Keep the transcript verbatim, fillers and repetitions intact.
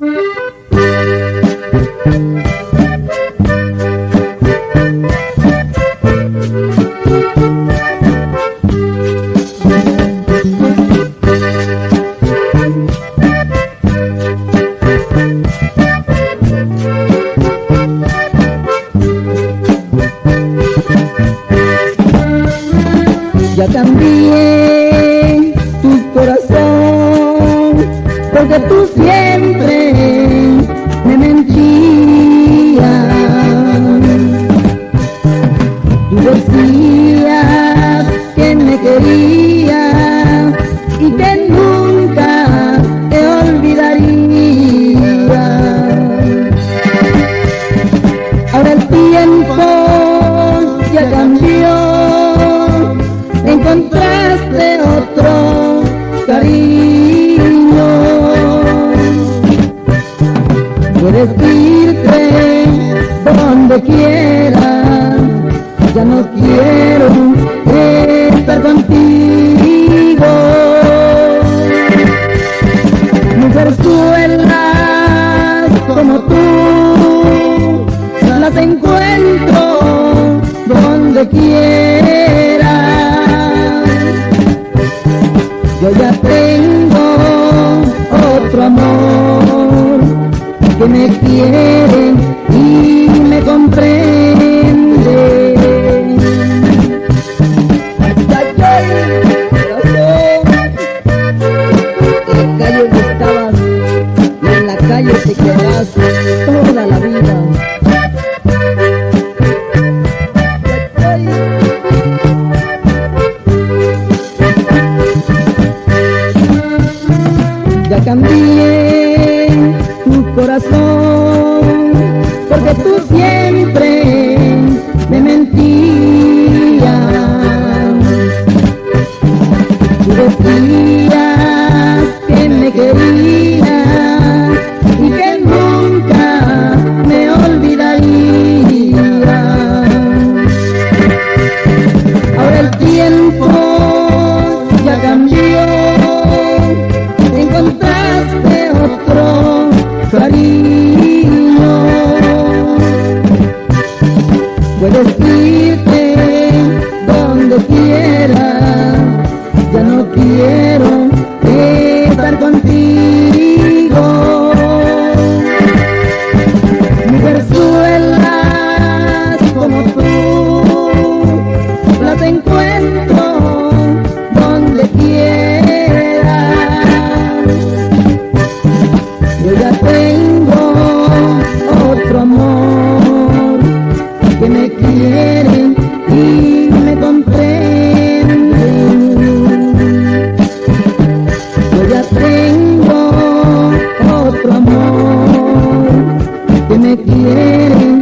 Ya cambié tu corazón, porque tú siempre me mentías. Tú decías que me querías y que nunca te olvidaría. Ahora el tiempo ya cambió, encontraste otro cariño. Puedes irte donde quieras, ya no quiero estar contigo. Mujerzuelas como tú, las encuentro donde quiera. Yo ya tengo otro amor que me quiere y me comprende. Ay, ay, ay, corazón, en la calle donde estabas y en la calle te quedas toda la vida. Ya cambié tu corazón, porque tú siempre me mentías. Tú decías que me querías y que nunca me olvidarías. Ahora el tiempo ya cambió, encontraste otro cariño. Puedes irte donde quieras, ya no quiero estar contigo. Mujerzuelas como tú, las encuentro donde quieras. Yo ya tengo otro amor que me quiere y me comprende. Yo ya tengo otro amor que me quiere